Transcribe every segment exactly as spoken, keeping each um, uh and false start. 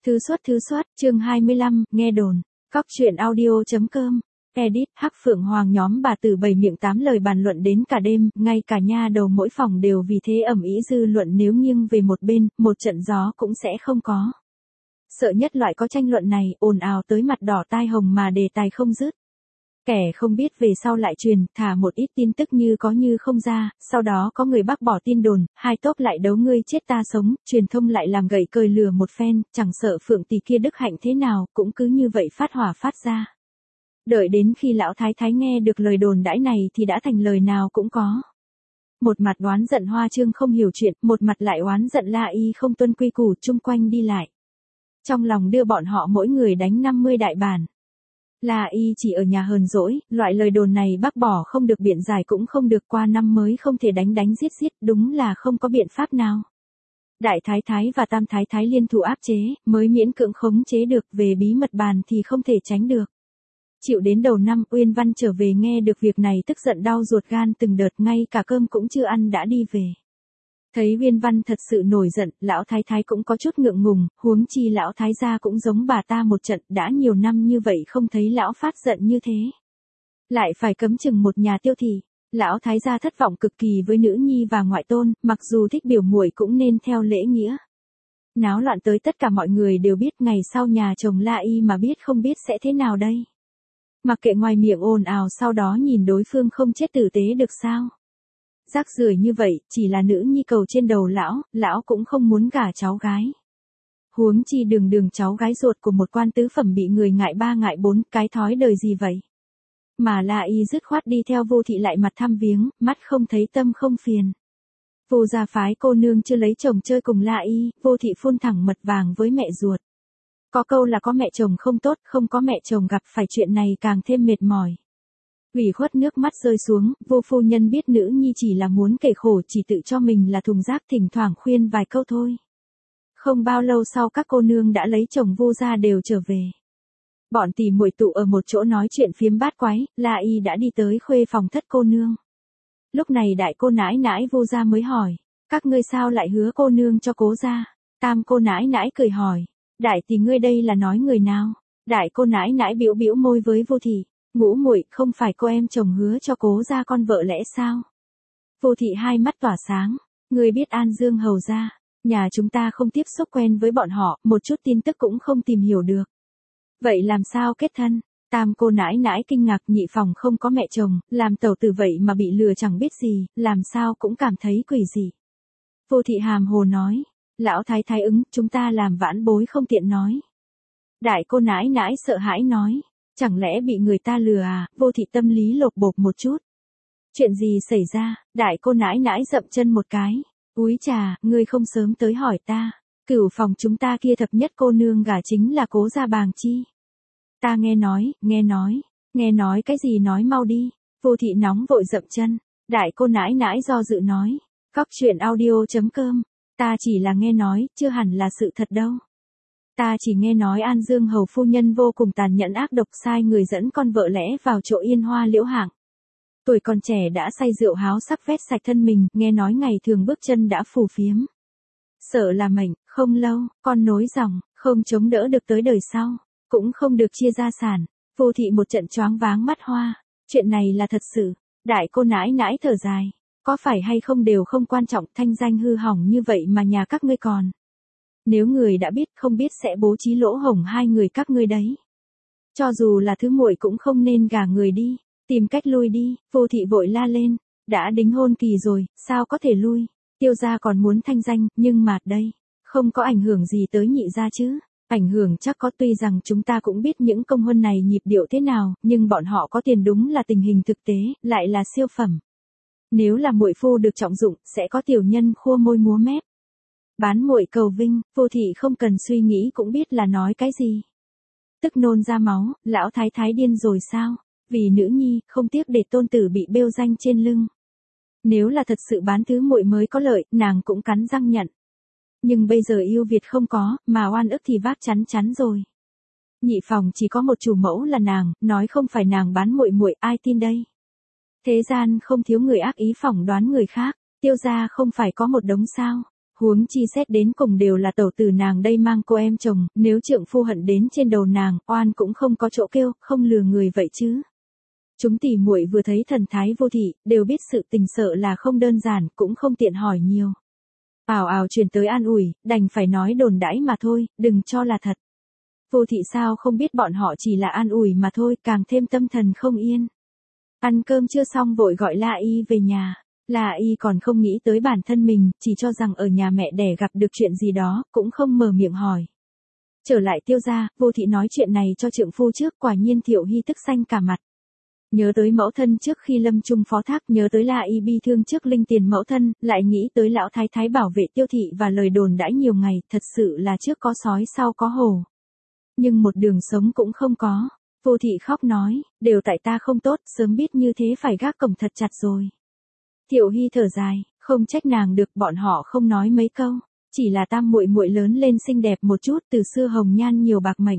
Thứ suất thứ suất, chương hai mươi lăm, nghe đồn. Cóc truyện audio chấm com. Edit, Hắc Phượng Hoàng nhóm bà tử bảy miệng tám lời bàn luận đến cả đêm, ngay cả nha đầu mỗi phòng đều vì thế ầm ĩ dư luận nếu nghiêng về một bên, một trận gió cũng sẽ không có. Sợ nhất loại có tranh luận này, ồn ào tới mặt đỏ tai hồng mà đề tài không dứt. Kẻ không biết về sau lại truyền, thả một ít tin tức như có như không ra, sau đó có người bác bỏ tin đồn, hai tốp lại đấu ngươi chết ta sống, truyền thông lại làm gậy cời lừa một phen, chẳng sợ Phượng Tỷ kia đức hạnh thế nào, cũng cứ như vậy phát hỏa phát ra. Đợi đến khi lão thái thái nghe được lời đồn đãi này thì đã thành lời nào cũng có. Một mặt oán giận Hoa Trương không hiểu chuyện, một mặt lại oán giận La Y không tuân quy củ chung quanh đi lại. Trong lòng đưa bọn họ mỗi người đánh năm mươi đại bản. La Y chỉ ở nhà hờn dỗi, loại lời đồn này bác bỏ không được biện giải cũng không được, qua năm mới không thể đánh đánh giết giết, đúng là không có biện pháp nào. Đại thái thái và tam thái thái liên thủ áp chế, mới miễn cưỡng khống chế được, về bí mật bàn thì không thể tránh được. Chịu đến đầu năm, Uyên Văn trở về nghe được việc này tức giận đau ruột gan từng đợt, ngay cả cơm cũng chưa ăn đã đi về. Thấy Uyên Văn thật sự nổi giận, lão thái thái cũng có chút ngượng ngùng, huống chi lão thái gia cũng giống bà ta một trận, đã nhiều năm như vậy không thấy lão phát giận như thế. Lại phải cấm chừng một nhà tiêu thị, lão thái gia thất vọng cực kỳ với nữ nhi và ngoại tôn, mặc dù thích biểu muội cũng nên theo lễ nghĩa. Náo loạn tới tất cả mọi người đều biết, ngày sau nhà chồng La Y mà biết không biết sẽ thế nào đây. Mặc kệ ngoài miệng ồn ào, sau đó nhìn đối phương không chết tử tế được sao. Rác rưởi như vậy, chỉ là nữ nhi cầu trên đầu lão, lão cũng không muốn gả cháu gái. Huống chi đường đường cháu gái ruột của một quan tứ phẩm bị người ngại ba ngại bốn, cái thói đời gì vậy. Mà La Y dứt khoát đi theo Vô thị lại mặt thăm viếng, mắt không thấy tâm không phiền. Vô gia phái cô nương chưa lấy chồng chơi cùng La Y, Vô thị phun thẳng mật vàng với mẹ ruột. Có câu là có mẹ chồng không tốt, không có mẹ chồng gặp phải chuyện này càng thêm mệt mỏi. Ủy khuất nước mắt rơi xuống, Vô phu nhân biết nữ nhi chỉ là muốn kể khổ, chỉ tự cho mình là thùng rác, thỉnh thoảng khuyên vài câu thôi. Không bao lâu sau các cô nương đã lấy chồng Vô gia đều trở về. Bọn tỉ muội tụ ở một chỗ nói chuyện phiếm bát quái, La Y đã đi tới khuê phòng thất cô nương. Lúc này đại cô nãi nãi Vô gia mới hỏi, các ngươi sao lại hứa cô nương cho Cố gia? Tam cô nãi nãi cười hỏi, đại tỷ ngươi đây là nói người nào? Đại cô nãi nãi bĩu bĩu môi với Vô thị. Ngũ muội, không phải cô em chồng hứa cho Cố gia con vợ lẽ sao? Vô thị hai mắt tỏa sáng, người biết An Dương hầu gia, nhà chúng ta không tiếp xúc quen với bọn họ, một chút tin tức cũng không tìm hiểu được. Vậy làm sao kết thân? Tam cô nãi nãi kinh ngạc, nhị phòng không có mẹ chồng, làm tẩu tử vậy mà bị lừa chẳng biết gì, làm sao cũng cảm thấy quỷ dị. Vô thị hàm hồ nói, lão thái thái ứng, chúng ta làm vãn bối không tiện nói. Đại cô nãi nãi sợ hãi nói, chẳng lẽ bị người ta lừa à? Vô thị tâm lý lột bột một chút. Chuyện gì xảy ra? Đại cô nãi nãi dậm chân một cái. Úi trà, ngươi không sớm tới hỏi ta. Cửu phòng chúng ta kia thập nhất cô nương gả chính là Cố gia Bàng Chi. Ta nghe nói, nghe nói, nghe nói cái gì nói mau đi. Vô thị nóng vội dậm chân. Đại cô nãi nãi do dự nói. Cóc truyện audio chấm com. Ta chỉ là nghe nói, chưa hẳn là sự thật đâu. Ta chỉ nghe nói An Dương hầu phu nhân vô cùng tàn nhẫn ác độc, sai người dẫn con vợ lẽ vào chỗ Yên Hoa Liễu Hạng. Tuổi còn trẻ đã say rượu háo sắc vét sạch thân mình, nghe nói ngày thường bước chân đã phù phiếm. Sợ là mệnh, không lâu, con nối dòng, không chống đỡ được tới đời sau, cũng không được chia gia sản. Vô thị một trận choáng váng mắt hoa, chuyện này là thật sự. Đại cô nãi nãi thở dài, có phải hay không đều không quan trọng, thanh danh hư hỏng như vậy mà nhà các ngươi còn. Nếu người đã biết không biết sẽ bố trí lỗ hổng hai người các ngươi đấy. Cho dù là thứ muội cũng không nên gả người đi, tìm cách lui đi. Vô thị vội la lên, đã đính hôn kỳ rồi, sao có thể lui? Tiêu gia còn muốn thanh danh, nhưng mà đây, không có ảnh hưởng gì tới nhị gia chứ? Ảnh hưởng chắc có, tuy rằng chúng ta cũng biết những công huân này nhịp điệu thế nào, nhưng bọn họ có tiền đúng là tình hình thực tế, lại là siêu phẩm. Nếu là muội phu được trọng dụng, sẽ có tiểu nhân khua môi múa mép. Bán muội cầu vinh, Vô thị không cần suy nghĩ cũng biết là nói cái gì. Tức nôn ra máu, lão thái thái điên rồi sao? Vì nữ nhi, không tiếc để tôn tử bị bêu danh trên lưng. Nếu là thật sự bán thứ muội mới có lợi, nàng cũng cắn răng nhận. Nhưng bây giờ yêu Việt không có, mà oan ức thì vác chắn chắn rồi. Nhị phòng chỉ có một chủ mẫu là nàng, nói không phải nàng bán muội muội, ai tin đây? Thế gian không thiếu người ác ý phỏng đoán người khác, Tiêu gia không phải có một đống sao? Huống chi xét đến cùng đều là tẩu tử nàng đây mang cô em chồng, nếu trượng phu hận đến trên đầu nàng, oan cũng không có chỗ kêu, không lừa người vậy chứ. Chúng tỉ muội vừa thấy thần thái vô thị, đều biết sự tình sợ là không đơn giản, cũng không tiện hỏi nhiều. Ào ào truyền tới an ủi, đành phải nói đồn đãi mà thôi, đừng cho là thật. Vô thị sao không biết bọn họ chỉ là an ủi mà thôi, càng thêm tâm thần không yên. Ăn cơm chưa xong vội gọi La Y về nhà. La Y còn không nghĩ tới bản thân mình, chỉ cho rằng ở nhà mẹ đẻ gặp được chuyện gì đó, cũng không mở miệng hỏi. Trở lại Tiêu gia, vô thị nói chuyện này cho trượng phu trước, quả nhiên Thiệu Hy tức xanh cả mặt. Nhớ tới mẫu thân trước khi lâm chung phó thác, nhớ tới La Y bi thương trước linh tiền mẫu thân, lại nghĩ tới lão thái thái bảo vệ Tiêu thị và lời đồn đãi nhiều ngày, thật sự là trước có sói sau có hổ. Nhưng một đường sống cũng không có. Vô thị khóc nói, đều tại ta không tốt, sớm biết như thế phải gác cổng thật chặt rồi. Thiệu Hy thở dài, không trách nàng được, bọn họ không nói mấy câu, chỉ là tam muội muội lớn lên xinh đẹp một chút, từ xưa hồng nhan nhiều bạc mệnh.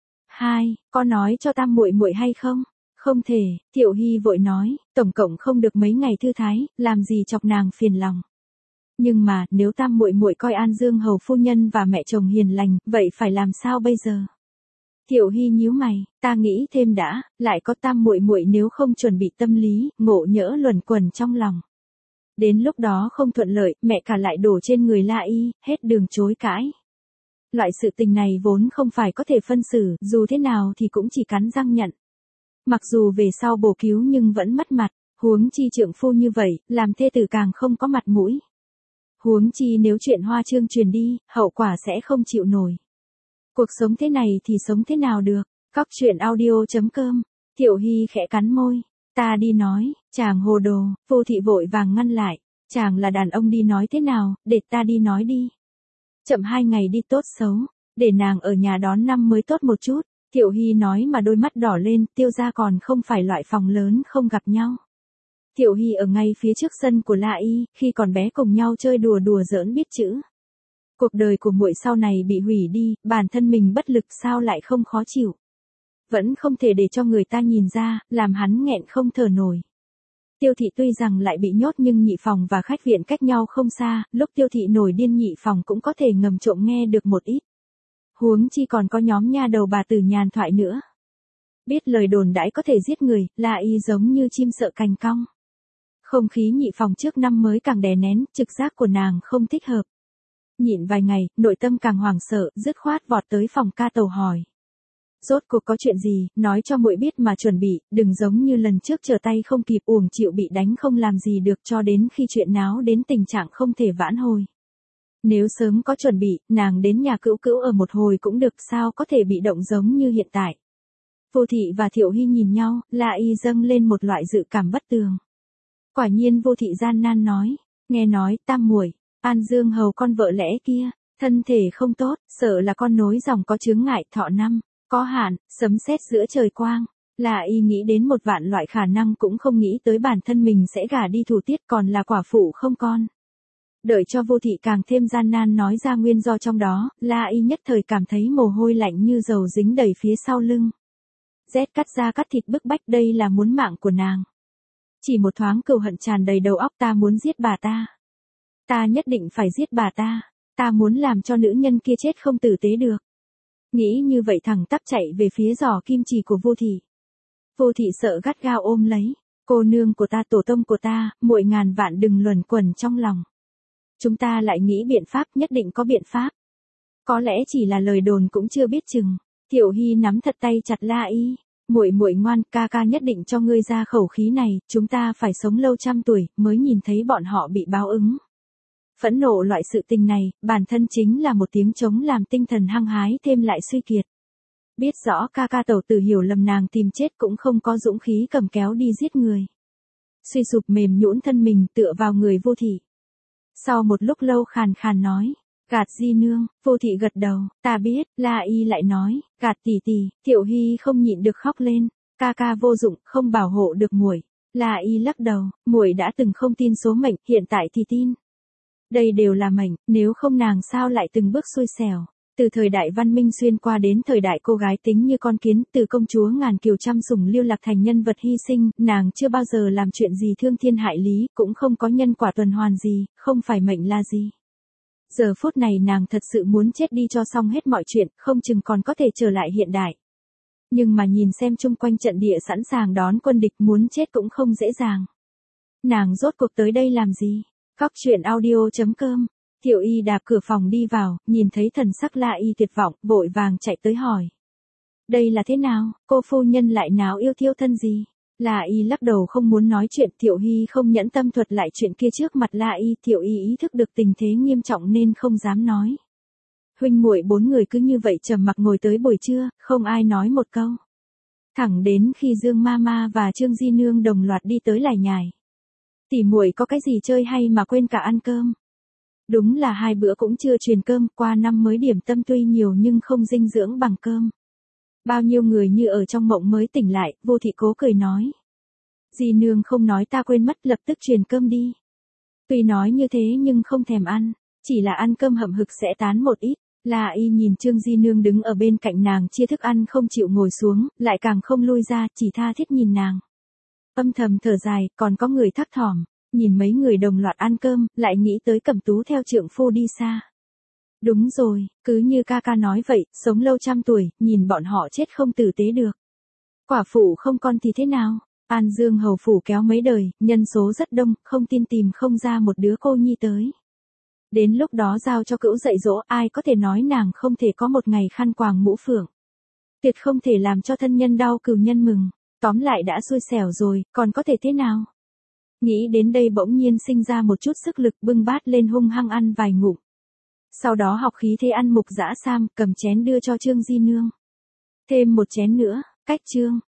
Hai, có nói cho tam muội muội hay không? Không thể, Thiệu Hy vội nói, tổng cộng không được mấy ngày thư thái, làm gì chọc nàng phiền lòng. Nhưng mà, nếu tam muội muội coi An Dương hầu phu nhân và mẹ chồng hiền lành, vậy phải làm sao bây giờ? Thiệu Hy nhíu mày, ta nghĩ thêm đã, lại có tam muội muội nếu không chuẩn bị tâm lý, ngộ nhỡ luẩn quẩn trong lòng. Đến lúc đó không thuận lợi, mẹ cả lại đổ trên người La Y, hết đường chối cãi. Loại sự tình này vốn không phải có thể phân xử, dù thế nào thì cũng chỉ cắn răng nhận. Mặc dù về sau bổ cứu nhưng vẫn mất mặt, huống chi trượng phu như vậy, làm thê tử càng không có mặt mũi. Huống chi nếu chuyện hoa trương truyền đi, hậu quả sẽ không chịu nổi. Cuộc sống thế này thì sống thế nào được? Cóc truyện audio chấm com. Thiệu Hy khẽ cắn môi. Ta đi nói, chàng hồ đồ, vô thị vội vàng ngăn lại. Chàng là đàn ông đi nói thế nào, để ta đi nói đi. Chậm hai ngày đi tốt xấu, để nàng ở nhà đón năm mới tốt một chút. Thiệu Hy nói mà đôi mắt đỏ lên, Tiêu gia còn không phải loại phòng lớn không gặp nhau. Thiệu Hy ở ngay phía trước sân của La Y, khi còn bé cùng nhau chơi đùa đùa giỡn biết chữ. Cuộc đời của muội sau này bị hủy đi, bản thân mình bất lực sao lại không khó chịu. Vẫn không thể để cho người ta nhìn ra, làm hắn nghẹn không thở nổi. Tiêu thị tuy rằng lại bị nhốt nhưng nhị phòng và khách viện cách nhau không xa, lúc Tiêu thị nổi điên nhị phòng cũng có thể ngầm trộm nghe được một ít. Huống chi còn có nhóm nha đầu bà tử nhàn thoại nữa. Biết lời đồn đãi có thể giết người, La Y giống như chim sợ cành cong. Không khí nhị phòng trước năm mới càng đè nén, trực giác của nàng không thích hợp. Nhịn vài ngày, nội tâm càng hoảng sợ, dứt khoát vọt tới phòng ca tàu hỏi. Rốt cuộc có chuyện gì, nói cho muội biết mà chuẩn bị, đừng giống như lần trước trở tay không kịp uổng chịu bị đánh không làm gì được cho đến khi chuyện náo đến tình trạng không thể vãn hồi. Nếu sớm có chuẩn bị, nàng đến nhà cữu cữu ở một hồi cũng được, sao có thể bị động giống như hiện tại. Vô thị và Thiệu Hy nhìn nhau, La Y dâng lên một loại dự cảm bất tường. Quả nhiên vô thị gian nan nói, nghe nói tam muội, An Dương hầu con vợ lẽ kia, thân thể không tốt, sợ là con nối dòng có chướng ngại, thọ năm, có hạn, sấm sét giữa trời quang. La Y nghĩ đến một vạn loại khả năng cũng không nghĩ tới bản thân mình sẽ gả đi thủ tiết còn là quả phụ không con. Đợi cho vô thị càng thêm gian nan nói ra nguyên do trong đó, La Y nhất thời cảm thấy mồ hôi lạnh như dầu dính đầy phía sau lưng. Rét cắt da cắt thịt bức bách, đây là muốn mạng của nàng. Chỉ một thoáng cừu hận tràn đầy đầu óc, ta muốn giết bà ta. Ta nhất định phải giết bà ta. Ta muốn làm cho nữ nhân kia chết không tử tế được. Nghĩ như vậy thẳng tắp chạy về phía giỏ kim chỉ của vô thị. Vô thị sợ gắt gao ôm lấy. Cô nương của ta, tổ tông của ta, muội ngàn vạn đừng luẩn quẩn trong lòng. Chúng ta lại nghĩ biện pháp, nhất định có biện pháp. Có lẽ chỉ là lời đồn cũng chưa biết chừng. Thiệu Hy nắm thật tay chặt La Y. Muội muội ngoan, ca ca nhất định cho ngươi ra khẩu khí này, chúng ta phải sống lâu trăm tuổi, mới nhìn thấy bọn họ bị báo ứng. Phẫn nộ loại sự tình này, bản thân chính là một tiếng trống làm tinh thần hăng hái thêm lại suy kiệt. Biết rõ ca ca tẩu tử hiểu lầm nàng tìm chết cũng không có dũng khí cầm kéo đi giết người. Suy sụp mềm nhũn thân mình tựa vào người vô thị. Sau một lúc lâu khàn khàn nói, gạt di nương, vô thị gật đầu, ta biết, La Y lại nói, gạt tỷ tỷ, Thiệu Hy không nhịn được khóc lên, ca ca vô dụng, không bảo hộ được muội. La Y lắc đầu, muội đã từng không tin số mệnh, hiện tại thì tin. Đây đều là mệnh, nếu không nàng sao lại từng bước xui xẻo. Từ thời đại văn minh xuyên qua đến thời đại cô gái tính như con kiến, từ công chúa ngàn kiều trăm sủng lưu lạc thành nhân vật hy sinh, nàng chưa bao giờ làm chuyện gì thương thiên hại lý, cũng không có nhân quả tuần hoàn gì, không phải mệnh là gì. Giờ phút này nàng thật sự muốn chết đi cho xong hết mọi chuyện, không chừng còn có thể trở lại hiện đại. Nhưng mà nhìn xem chung quanh trận địa sẵn sàng đón quân địch, muốn chết cũng không dễ dàng. Nàng rốt cuộc tới đây làm gì? Cóc truyện audio chấm com. Tiểu Y đạp cửa phòng đi vào, nhìn thấy thần sắc La Y tuyệt vọng, vội vàng chạy tới hỏi. Đây là thế nào, cô phu nhân lại náo yêu thiêu thân gì? La Y lắc đầu không muốn nói chuyện. Tiểu Hy không nhẫn tâm thuật lại chuyện kia trước mặt La Y. Tiểu Y ý thức được tình thế nghiêm trọng nên không dám nói. Huynh muội bốn người cứ như vậy trầm mặc ngồi tới buổi trưa, không ai nói một câu. Thẳng đến khi Dương Mama và Trương Di Nương đồng loạt đi tới lải nhải. Tỷ muội có cái gì chơi hay mà quên cả ăn cơm? Đúng là hai bữa cũng chưa truyền cơm, qua năm mới điểm tâm tuy nhiều nhưng không dinh dưỡng bằng cơm. Bao nhiêu người như ở trong mộng mới tỉnh lại, Vô Thị cố cười nói. Di Nương không nói ta quên mất, lập tức truyền cơm đi. Tuy nói như thế nhưng không thèm ăn, chỉ là ăn cơm hậm hực sẽ tán một ít. La Y nhìn Trương Di Nương đứng ở bên cạnh nàng chia thức ăn không chịu ngồi xuống, lại càng không lui ra, chỉ tha thiết nhìn nàng. Âm thầm thở dài, còn có người thắc thỏm, nhìn mấy người đồng loạt ăn cơm, lại nghĩ tới Cẩm Tú theo trượng phu đi xa. Đúng rồi, cứ như ca ca nói vậy, sống lâu trăm tuổi, nhìn bọn họ chết không tử tế được. Quả phụ không con thì thế nào? An Dương hầu phủ kéo mấy đời, nhân số rất đông, không tin tìm không ra một đứa cô nhi tới. Đến lúc đó giao cho cữu dạy dỗ, ai có thể nói nàng không thể có một ngày khăn quàng mũ phượng. Tuyệt không thể làm cho thân nhân đau cừu nhân mừng, tóm lại đã xui xẻo rồi, còn có thể thế nào? Nghĩ đến đây bỗng nhiên sinh ra một chút sức lực, bưng bát lên hung hăng ăn vài ngụm. Sau đó học khí thế ăn mục dã sam, cầm chén đưa cho Trương Di Nương. Thêm một chén nữa, cách Trương.